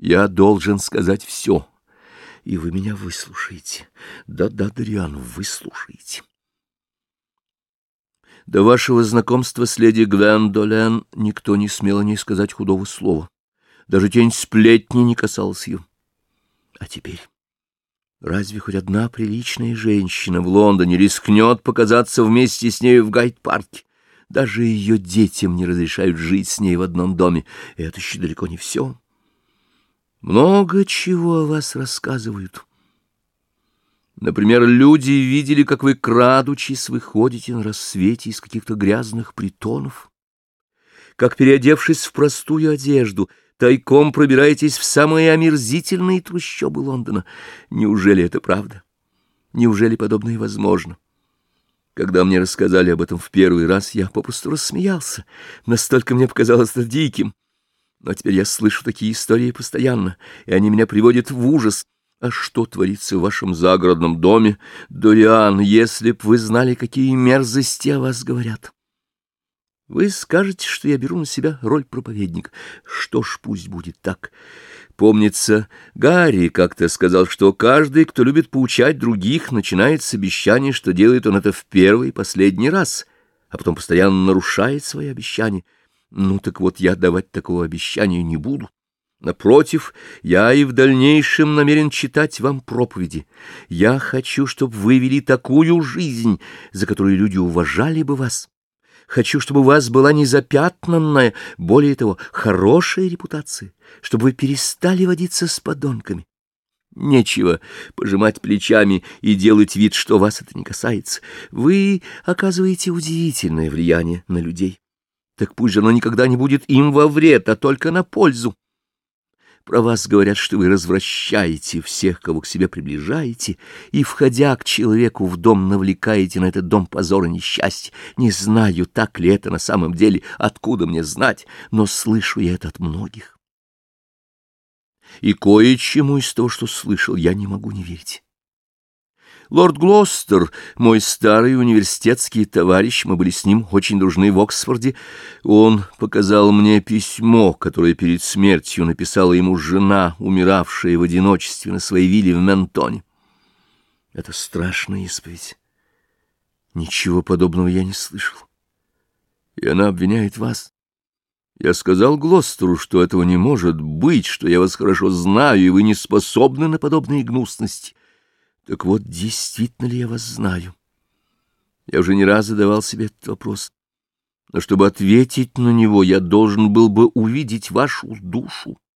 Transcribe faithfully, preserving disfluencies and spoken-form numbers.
Я должен сказать все, и вы меня выслушаете. Да-да, Дориан, выслушаете. До вашего знакомства с леди Гвендолен никто не смел о ней сказать худого слова. Даже тень сплетни не касалась ее. А теперь разве хоть одна приличная женщина в Лондоне рискнет показаться вместе с ней в Гайд-парке? Даже ее детям не разрешают жить с ней в одном доме. И это еще далеко не все. Много чего о вас рассказывают. Например, люди видели, как вы, крадучись, выходите на рассвете из каких-то грязных притонов, как, переодевшись в простую одежду, тайком пробираетесь в самые омерзительные трущобы Лондона. Неужели это правда? Неужели подобное возможно? Когда мне рассказали об этом в первый раз, я попросту рассмеялся. Настолько мне показалось это диким. Но теперь я слышу такие истории постоянно, и они меня приводят в ужас. А что творится в вашем загородном доме, Дориан, если б вы знали, какие мерзости о вас говорят? Вы скажете, что я беру на себя роль проповедника. Что ж, пусть будет так. Помнится, Гарри как-то сказал, что каждый, кто любит поучать других, начинает с обещания, что делает он это в первый и последний раз, а потом постоянно нарушает свои обещания. Ну так вот, я давать такого обещания не буду. Напротив, я и в дальнейшем намерен читать вам проповеди. Я хочу, чтобы вы вели такую жизнь, за которую люди уважали бы вас. Хочу, чтобы у вас была незапятнанная, более того, хорошая репутация, чтобы вы перестали водиться с подонками. Нечего пожимать плечами и делать вид, что вас это не касается. Вы оказываете удивительное влияние на людей. Так пусть же оно никогда не будет им во вред, а только на пользу. Про вас говорят, что вы развращаете всех, кого к себе приближаете, и, входя к человеку в дом, навлекаете на этот дом позор и несчастье. Не знаю, так ли это на самом деле, откуда мне знать, но слышу я это от многих. И кое-чему из того, что слышал, я не могу не верить. Лорд Глостер, мой старый университетский товарищ, мы были с ним очень дружны в Оксфорде, он показал мне письмо, которое перед смертью написала ему жена, умиравшая в одиночестве на своей вилле в Ментоне. Это страшная исповедь. Ничего подобного я не слышал. И она обвиняет вас. Я сказал Глостеру, что этого не может быть, что я вас хорошо знаю, и вы не способны на подобные гнусности. Так вот, действительно ли я вас знаю? Я уже не раз задавал себе этот вопрос. Но чтобы ответить на него, я должен был бы увидеть вашу душу.